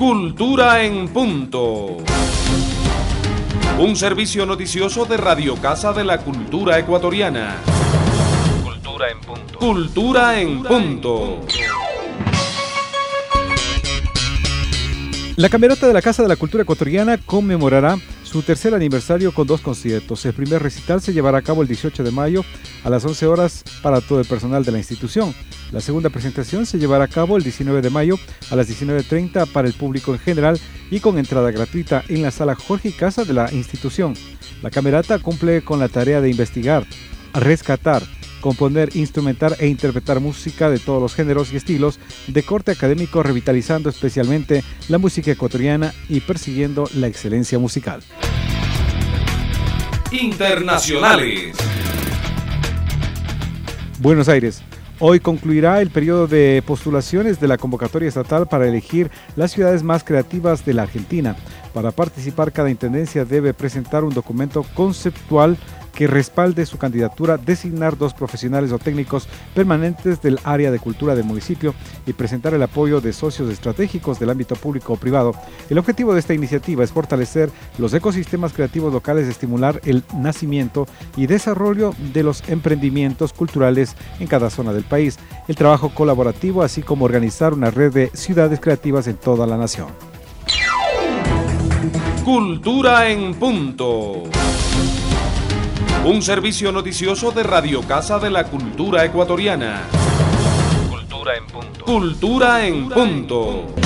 Cultura en Punto. Un servicio noticioso de Radio Casa de la Cultura Ecuatoriana. Cultura en Punto. Cultura en Punto. La Camerata de la Casa de la Cultura Ecuatoriana conmemorará su tercer aniversario con 2 conciertos. El primer recital se llevará a cabo el 18 de mayo a las 11 horas para todo el personal de la institución. La segunda presentación se llevará a cabo el 19 de mayo a las 19:30 para el público en general y con entrada gratuita en la sala Jorge Casa de la institución. La Camerata cumple con la tarea de investigar, rescatar, componer, instrumentar e interpretar música de todos los géneros y estilos de corte académico, revitalizando especialmente la música ecuatoriana y persiguiendo la excelencia musical. Internacionales. Buenos Aires. Hoy concluirá el periodo de postulaciones de la convocatoria estatal para elegir las ciudades más creativas de la Argentina. Para participar, cada intendencia debe presentar un documento conceptual que respalde su candidatura, designar 2 profesionales o técnicos permanentes del área de cultura del municipio y presentar el apoyo de socios estratégicos del ámbito público o privado. El objetivo de esta iniciativa es fortalecer los ecosistemas creativos locales, estimular el nacimiento y desarrollo de los emprendimientos culturales en cada zona del país, el trabajo colaborativo, así como organizar una red de ciudades creativas en toda la nación. Cultura en Punto. Un servicio noticioso de Radio Casa de la Cultura Ecuatoriana. Cultura en Punto. Cultura en Punto.